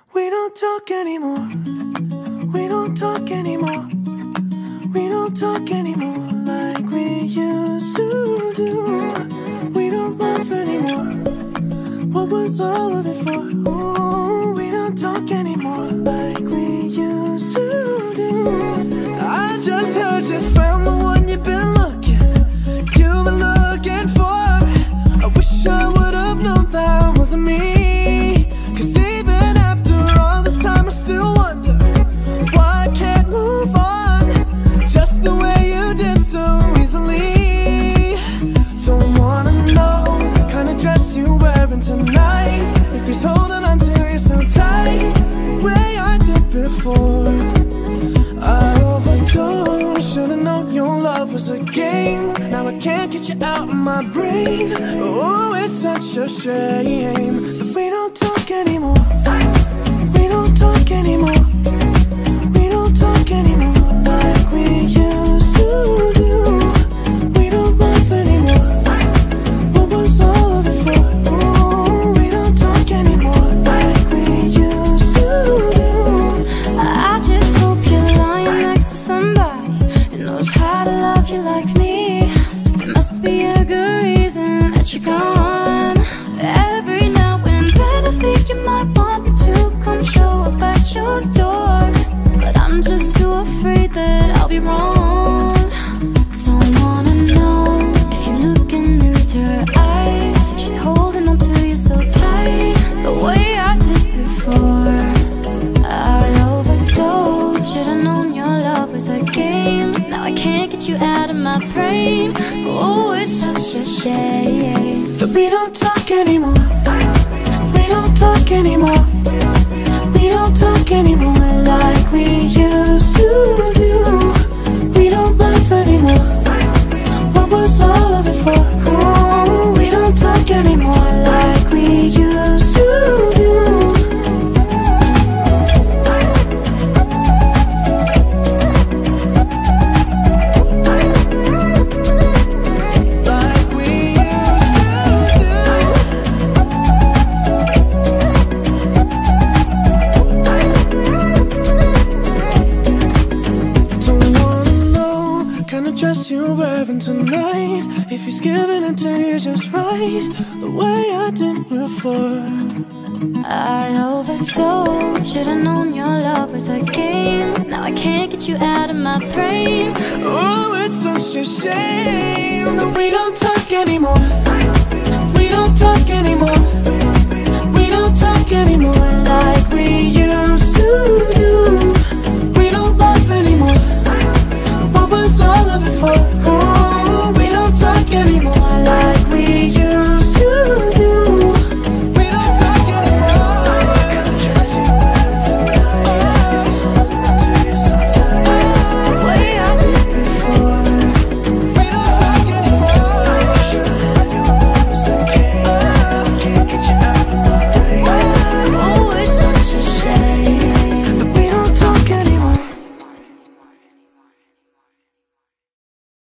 We don't talk anymore. We don't talk anymore. We don't talk anymore like we used to do. We don't laugh anymore. What was all of it for? Ooh, we don't talk anymore like we used to do. I just heard you found the one you've been looking for. I wish I would have known that wasn't me. 'Cause even after all this time I still wonder why I can't move on just the way you did so easily. Don't wanna know the kind of dress you're wearing tonight, if he's holding on to you so tight the way I did before. I overdosed, should've known your love was a game. Now I can't get you out of my brain. Oh, it's such a shame that we don't talk anymore. We don't talk anymore. We don't talk anymore like we used to do. We don't laugh anymore. What was all of it for? Oh, we don't talk anymore like we used to do. I just hope you're lying next to somebody who knows how to love you like me. There must be a good reason that you're gone. Every now and then I think you might want me to come show up at your door, but I'm just too afraid that I'll be wrong. Don't wanna know if you're looking into her eyes, if she's holding on to you so tight the way I did before. I overdosed, should've known your love was a game. Now I can't get you out of my brain. Oh, it's such a shame that we don't talk anymore. We don't talk anymore. We don't talk anymore like we used to do. We don't laugh anymore. What was all of it for? Oh, we don't talk anymore like we used to do. Dress you're wearing tonight, if he's giving it to you just right the way I did before. I overdosed, should've known your love was a game. Now I can't get you out of my brain. Oh, it's such a shame that we don't talk anymore. We don't talk anymore. We don't talk anymore like we used to do. We don't laugh anymore. What was all of it for?